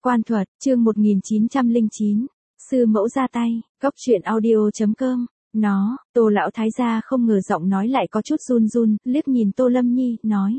Quan thuật, chương 1909. Sư mẫu ra tay, góc truyện audio.com. Tô lão thái gia không ngờ giọng nói lại có chút run run, liếc nhìn Tô Lâm Nhi, nói.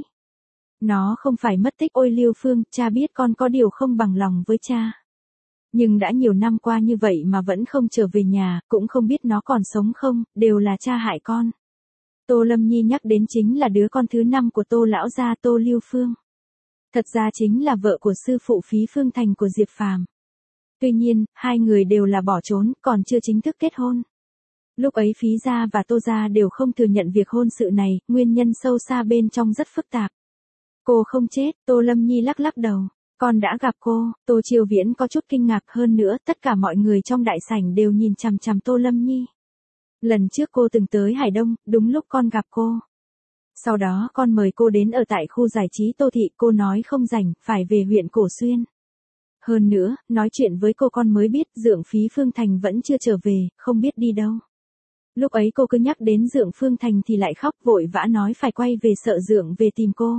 Nó không phải mất tích. Ôi Lưu Phương, cha biết con có điều không bằng lòng với cha. Nhưng đã nhiều năm qua như vậy mà vẫn không trở về nhà, cũng không biết nó còn sống không, đều là cha hại con. Tô Lâm Nhi nhắc đến chính là đứa con thứ 5 của Tô lão gia, Tô Lưu Phương. Thật ra chính là vợ của sư phụ Phí Phương Thành của Diệp Phàm. Tuy nhiên, hai người đều là bỏ trốn, còn chưa chính thức kết hôn. Lúc ấy Phí gia và Tô gia đều không thừa nhận việc hôn sự này, nguyên nhân sâu xa bên trong rất phức tạp. Cô không chết. Tô Lâm Nhi lắc lắc đầu. Con đã gặp cô. Tô Chiêu Viễn có chút kinh ngạc, hơn nữa, tất cả mọi người trong đại sảnh đều nhìn chằm chằm Tô Lâm Nhi. Lần trước cô từng tới Hải Đông, đúng lúc con gặp cô. Sau đó con mời cô đến ở tại khu giải trí Tô Thị, cô nói không rảnh, phải về huyện Cổ Xuyên. Hơn nữa, nói chuyện với cô con mới biết Dượng Phí Phương Thành vẫn chưa trở về, không biết đi đâu. Lúc ấy cô cứ nhắc đến Dượng Phương Thành thì lại khóc, vội vã nói phải quay về, sợ Dượng về tìm cô.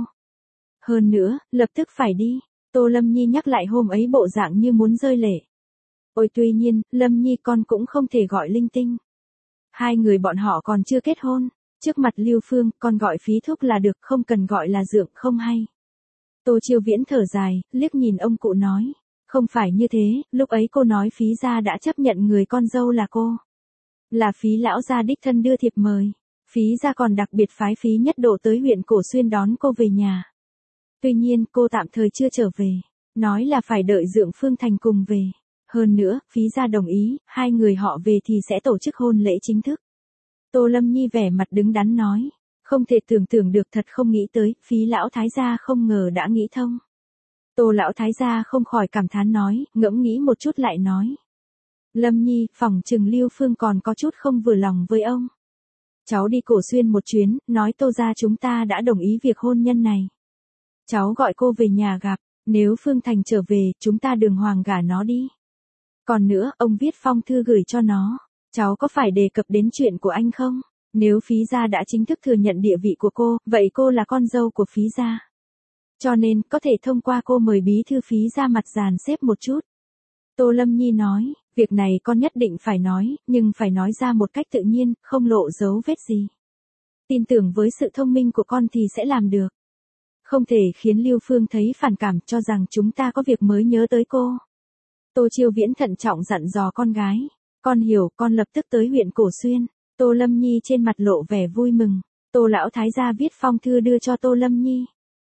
Hơn nữa, lập tức phải đi. Tô Lâm Nhi nhắc lại hôm ấy bộ dạng như muốn rơi lệ. Ôi tuy nhiên, Lâm Nhi con cũng không thể gọi linh tinh. Hai người bọn họ còn chưa kết hôn. Trước mặt Lưu Phương, con gọi Phí thúc là được, không cần gọi là Dượng, không hay. Tô Chiêu Viễn thở dài, liếc nhìn ông cụ nói. Không phải như thế, lúc ấy cô nói Phí gia đã chấp nhận người con dâu là cô. Là Phí lão gia đích thân đưa thiệp mời. Phí gia còn đặc biệt phái Phí Nhất Độ tới huyện Cổ Xuyên đón cô về nhà. Tuy nhiên, cô tạm thời chưa trở về. Nói là phải đợi Dượng Phương Thành cùng về. Hơn nữa, Phí gia đồng ý, hai người họ về thì sẽ tổ chức hôn lễ chính thức. Tô Lâm Nhi vẻ mặt đứng đắn nói. Không thể tưởng tượng được, thật không nghĩ tới, Phí lão thái gia không ngờ đã nghĩ thông. Tô lão thái gia không khỏi cảm thán nói, ngẫm nghĩ một chút lại nói. Lâm Nhi, phỏng chừng Lưu Phương còn có chút không vừa lòng với ông. Cháu đi Cổ Xuyên một chuyến, nói Tô gia chúng ta đã đồng ý việc hôn nhân này. Cháu gọi cô về nhà gặp, nếu Phương Thành trở về, chúng ta đường hoàng gả nó đi. Còn nữa, ông viết phong thư gửi cho nó. Cháu có phải đề cập đến chuyện của anh không? Nếu Phí gia đã chính thức thừa nhận địa vị của cô, vậy cô là con dâu của Phí gia. Cho nên, có thể thông qua cô mời bí thư Phí gia mặt dàn xếp một chút. Tô Lâm Nhi nói, việc này con nhất định phải nói, nhưng phải nói ra một cách tự nhiên, không lộ dấu vết gì. Tin tưởng với sự thông minh của con thì sẽ làm được. Không thể khiến Lưu Phương thấy phản cảm, cho rằng chúng ta có việc mới nhớ tới cô. Tô Chiêu Viễn thận trọng dặn dò con gái. Con hiểu, con lập tức tới huyện Cổ Xuyên. Tô Lâm Nhi trên mặt lộ vẻ vui mừng. Tô lão thái gia viết phong thư đưa cho Tô Lâm Nhi.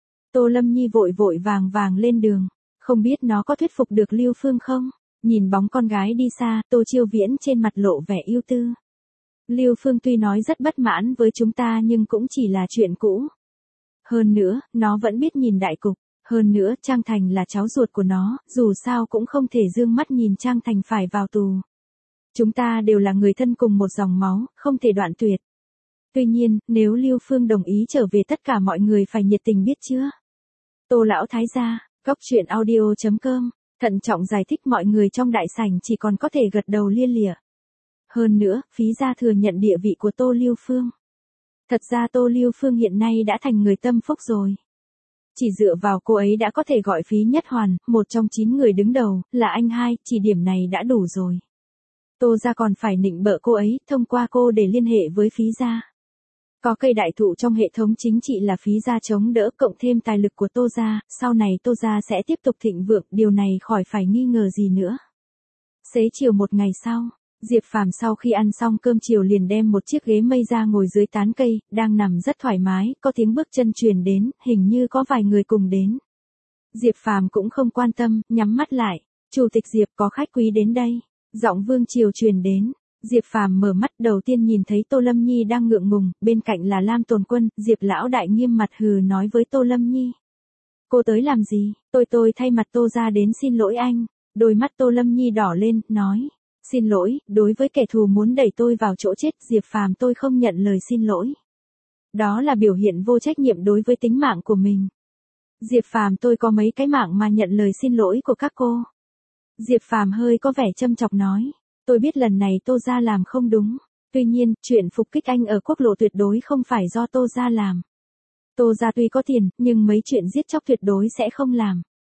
Tô Lâm Nhi vội vội vàng vàng lên đường. Không biết nó có thuyết phục được Lưu Phương không? Nhìn bóng con gái đi xa, Tô Chiêu Viễn trên mặt lộ vẻ ưu tư. Lưu Phương tuy nói rất bất mãn với chúng ta nhưng cũng chỉ là chuyện cũ. Hơn nữa, nó vẫn biết nhìn đại cục. Hơn nữa, Trang Thành là cháu ruột của nó, dù sao cũng không thể dương mắt nhìn Trang Thành phải vào tù. Chúng ta đều là người thân cùng một dòng máu, không thể đoạn tuyệt. Tuy nhiên, nếu Lưu Phương đồng ý trở về, tất cả mọi người phải nhiệt tình biết chưa? Tô lão thái gia, góc truyện audio.com, thận trọng giải thích, mọi người trong đại sảnh chỉ còn có thể gật đầu lia lịa. Hơn nữa, Phí gia thừa nhận địa vị của Tô Lưu Phương. Thật ra Tô Lưu Phương hiện nay đã thành người tâm phúc rồi. Chỉ dựa vào cô ấy đã có thể gọi Phí Nhất Hoàn, một trong 9 người đứng đầu, là anh hai, chỉ điểm này đã đủ rồi. Tô gia còn phải nịnh bợ cô ấy, thông qua cô để liên hệ với Phí gia. Có cây đại thụ trong hệ thống chính trị là Phí gia chống đỡ, cộng thêm tài lực của Tô gia, sau này Tô gia sẽ tiếp tục thịnh vượng, điều này khỏi phải nghi ngờ gì nữa. Xế chiều một ngày sau, Diệp Phàm sau khi ăn xong cơm chiều liền đem một chiếc ghế mây ra ngồi dưới tán cây, đang nằm rất thoải mái, có tiếng bước chân truyền đến, hình như có vài người cùng đến. Diệp Phàm cũng không quan tâm, nhắm mắt lại. Chủ tịch Diệp, có khách quý đến đây. Giọng Vương Triều truyền đến. Diệp Phàm mở mắt, đầu tiên nhìn thấy Tô Lâm Nhi đang ngượng ngùng, bên cạnh là Lam Tồn Quân. Diệp lão đại nghiêm mặt hừ nói với Tô Lâm Nhi. Cô tới làm gì? Tôi thay mặt Tô gia đến xin lỗi anh. Đôi mắt Tô Lâm Nhi đỏ lên, nói. Xin lỗi, đối với kẻ thù muốn đẩy tôi vào chỗ chết, Diệp Phàm tôi không nhận lời xin lỗi. Đó là biểu hiện vô trách nhiệm đối với tính mạng của mình. Diệp Phàm tôi có mấy cái mạng mà nhận lời xin lỗi của các cô. Diệp Phàm hơi có vẻ châm chọc nói. Tôi biết lần này Tô gia làm không đúng. Tuy nhiên, chuyện phục kích anh ở quốc lộ tuyệt đối không phải do Tô gia làm. Tô gia tuy có tiền, nhưng mấy chuyện giết chóc tuyệt đối sẽ không làm.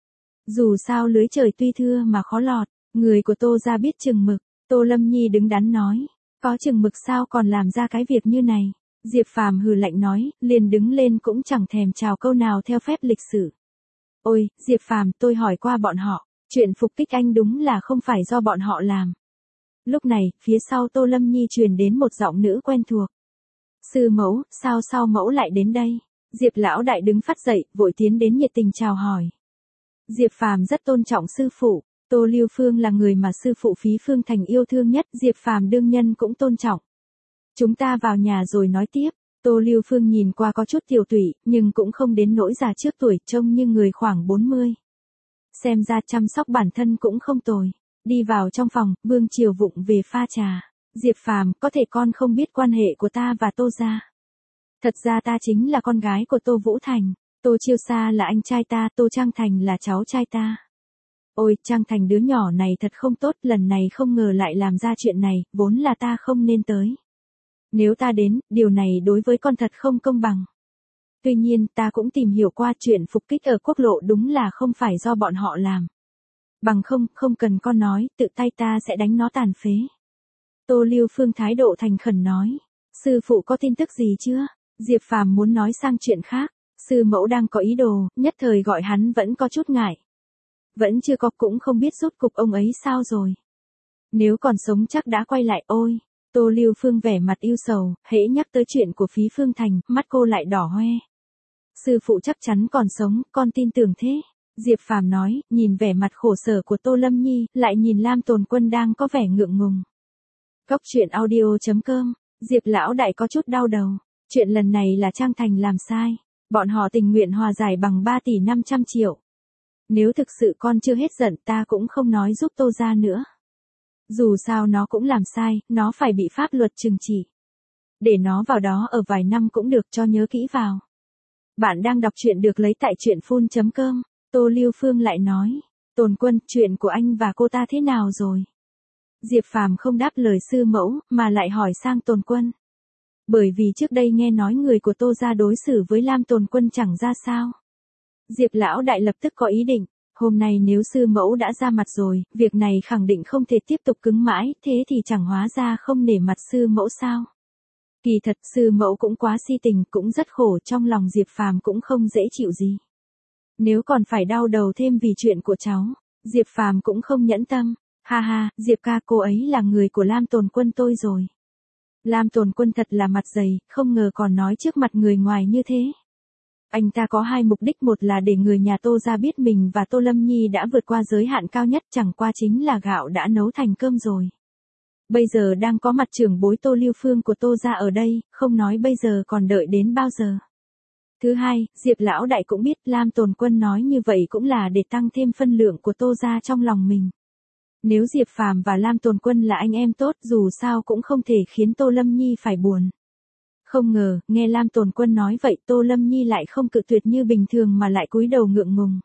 Dù sao lưới trời tuy thưa mà khó lọt, người của Tô gia biết chừng mực. Tô Lâm Nhi đứng đắn nói, có chừng mực sao còn làm ra cái việc như này. Diệp Phàm hừ lạnh nói, liền đứng lên cũng chẳng thèm chào câu nào theo phép lịch sử. Ôi, Diệp Phàm, tôi hỏi qua bọn họ, chuyện phục kích anh đúng là không phải do bọn họ làm. Lúc này, phía sau Tô Lâm Nhi truyền đến một giọng nữ quen thuộc. Sư mẫu, sao mẫu lại đến đây? Diệp lão đại đứng phát dậy, vội tiến đến nhiệt tình chào hỏi. Diệp Phàm rất tôn trọng sư phụ, Tô Lưu Phương là người mà sư phụ Phí Phương Thành yêu thương nhất, Diệp Phàm đương nhân cũng tôn trọng. Chúng ta vào nhà rồi nói tiếp. Tô Lưu Phương nhìn qua có chút tiểu tụy, nhưng cũng không đến nỗi già trước tuổi, trông như người khoảng 40. Xem ra chăm sóc bản thân cũng không tồi. Đi vào trong phòng, Vương Triều vụng về pha trà. Diệp Phàm, có thể con không biết quan hệ của ta và Tô gia. Thật ra ta chính là con gái của Tô Vũ Thành. Tô Chiêu Sa là anh trai ta, Tô Trang Thành là cháu trai ta. Ôi, Trang Thành đứa nhỏ này thật không tốt, lần này không ngờ lại làm ra chuyện này, vốn là ta không nên tới. Nếu ta đến, điều này đối với con thật không công bằng. Tuy nhiên, ta cũng tìm hiểu qua chuyện phục kích ở quốc lộ đúng là không phải do bọn họ làm. Bằng không cần con nói, tự tay ta sẽ đánh nó tàn phế. Tô Lưu Phương thái độ thành khẩn nói. Sư phụ có tin tức gì chưa? Diệp Phàm muốn nói sang chuyện khác. Sư mẫu đang có ý đồ, nhất thời gọi hắn vẫn có chút ngại. Vẫn chưa có, cũng không biết rốt cục ông ấy sao rồi. Nếu còn sống chắc đã quay lại. Ôi. Tô Lưu Phương vẻ mặt ưu sầu, hễ nhắc tới chuyện của Phí Phương Thành, mắt cô lại đỏ hoe. Sư phụ chắc chắn còn sống, con tin tưởng thế. Diệp Phàm nói, nhìn vẻ mặt khổ sở của Tô Lâm Nhi, lại nhìn Lam Tồn Quân đang có vẻ ngượng ngùng. Góc truyện audio.com, Diệp lão đại có chút đau đầu. Chuyện lần này là Trang Thành làm sai. Bọn họ tình nguyện hòa giải bằng 3 tỷ 500 triệu. Nếu thực sự con chưa hết giận ta cũng không nói giúp Tô gia nữa. Dù sao nó cũng làm sai, nó phải bị pháp luật trừng trị. Để nó vào đó ở vài năm cũng được, cho nhớ kỹ vào. Bạn đang đọc truyện được lấy tại truyện.com. Tô Lưu Phương lại nói. Tồn Quân, chuyện của anh và cô ta thế nào rồi? Diệp Phàm không đáp lời sư mẫu, mà lại hỏi sang Tồn Quân. Bởi vì trước đây nghe nói người của Tô gia đối xử với Lam Tồn Quân chẳng ra sao. Diệp lão đại lập tức có ý định. Hôm nay nếu sư mẫu đã ra mặt rồi, việc này khẳng định không thể tiếp tục cứng mãi, thế thì chẳng hóa ra không nể mặt sư mẫu sao. Kỳ thật sư mẫu cũng quá si tình, cũng rất khổ, trong lòng Diệp Phàm cũng không dễ chịu gì. Nếu còn phải đau đầu thêm vì chuyện của cháu, Diệp Phàm cũng không nhẫn tâm. Ha ha, Diệp ca, cô ấy là người của Lam Tồn Quân tôi rồi. Lam Tồn Quân thật là mặt dày, không ngờ còn nói trước mặt người ngoài như thế. Anh ta có hai mục đích, một là để người nhà Tô gia biết mình và Tô Lâm Nhi đã vượt qua giới hạn cao nhất, chẳng qua chính là gạo đã nấu thành cơm rồi. Bây giờ đang có mặt trưởng bối Tô Lưu Phương của Tô gia ở đây, không nói bây giờ còn đợi đến bao giờ. Thứ hai, Diệp lão đại cũng biết Lam Tồn Quân nói như vậy cũng là để tăng thêm phân lượng của Tô gia trong lòng mình. Nếu Diệp Phàm và Lam Tồn Quân là anh em tốt, dù sao cũng không thể khiến Tô Lâm Nhi phải buồn. Không ngờ, nghe Lam Tồn Quân nói vậy, Tô Lâm Nhi lại không cự tuyệt như bình thường mà lại cúi đầu ngượng ngùng.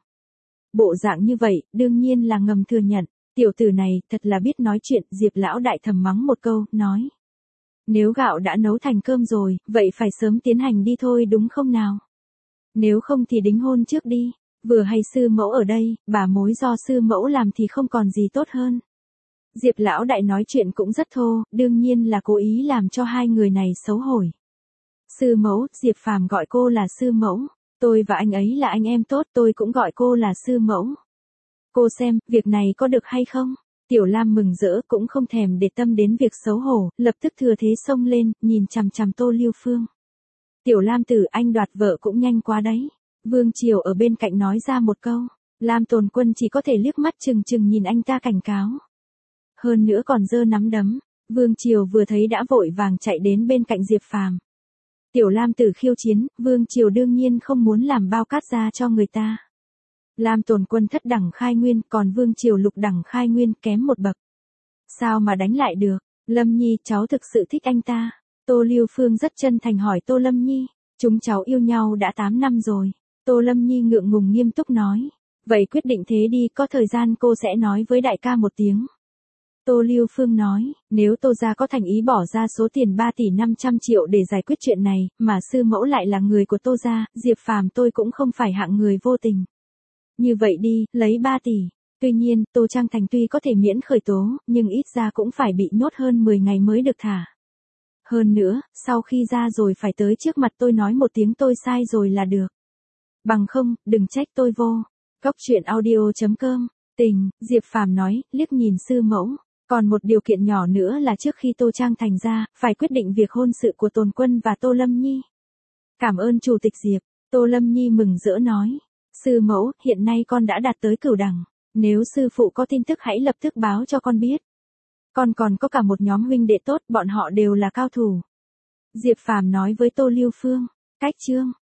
Bộ dạng như vậy, đương nhiên là ngầm thừa nhận. Tiểu tử này, thật là biết nói chuyện. Diệp lão đại thầm mắng một câu, nói. Nếu gạo đã nấu thành cơm rồi, vậy phải sớm tiến hành đi thôi đúng không nào? Nếu không thì đính hôn trước đi. Vừa hay sư mẫu ở đây, bà mối do sư mẫu làm thì không còn gì tốt hơn. Diệp lão đại nói chuyện cũng rất thô, đương nhiên là cố ý làm cho hai người này xấu hổ. Sư mẫu, Diệp Phàm gọi cô là sư mẫu. Tôi và anh ấy là anh em tốt, tôi cũng gọi cô là sư mẫu. Cô xem, việc này có được hay không? Tiểu Lam mừng rỡ, cũng không thèm để tâm đến việc xấu hổ, lập tức thừa thế xông lên, nhìn chằm chằm Tô Lưu Phương. Tiểu Lam tử, anh đoạt vợ cũng nhanh quá đấy. Vương Triều ở bên cạnh nói ra một câu. Lam Tồn Quân chỉ có thể liếc mắt chừng chừng nhìn anh ta cảnh cáo. Hơn nữa còn giơ nắm đấm. Vương Triều vừa thấy đã vội vàng chạy đến bên cạnh Diệp Phàm. Tiểu Lam tử khiêu chiến, Vương Triều đương nhiên không muốn làm bao cát ra cho người ta. Lam Tồn Quân thất đẳng khai nguyên, còn Vương Triều lục đẳng khai nguyên, kém một bậc. Sao mà đánh lại được? Lâm Nhi, cháu thực sự thích anh ta. Tô Lưu Phương rất chân thành hỏi Tô Lâm Nhi. Chúng cháu yêu nhau đã 8 năm rồi. Tô Lâm Nhi ngượng ngùng nghiêm túc nói. Vậy quyết định thế đi, có thời gian cô sẽ nói với đại ca một tiếng. Tô Lưu Phương nói, nếu Tô gia có thành ý bỏ ra số tiền 3 tỷ 500 triệu để giải quyết chuyện này, mà sư mẫu lại là người của Tô gia, Diệp Phàm tôi cũng không phải hạng người vô tình. Như vậy đi, lấy 3 tỷ. Tuy nhiên, Tô Trang Thành tuy có thể miễn khởi tố, nhưng ít ra cũng phải bị nhốt hơn 10 ngày mới được thả. Hơn nữa, sau khi ra rồi phải tới trước mặt tôi nói một tiếng tôi sai rồi là được. Bằng không, đừng trách tôi vô. Góc chuyện audio.com. Tình, Diệp Phàm nói, liếc nhìn sư mẫu. Còn một điều kiện nhỏ nữa là trước khi Tô Trang Thành ra, phải quyết định việc hôn sự của Tồn Quân và Tô Lâm Nhi. Cảm ơn Chủ tịch Diệp. Tô Lâm Nhi mừng rỡ nói. Sư mẫu, hiện nay con đã đạt tới cửu đẳng. Nếu sư phụ có tin tức hãy lập tức báo cho con biết. Con còn có cả một nhóm huynh đệ tốt, bọn họ đều là cao thủ. Diệp Phàm nói với Tô Lưu Phương. Cách chương.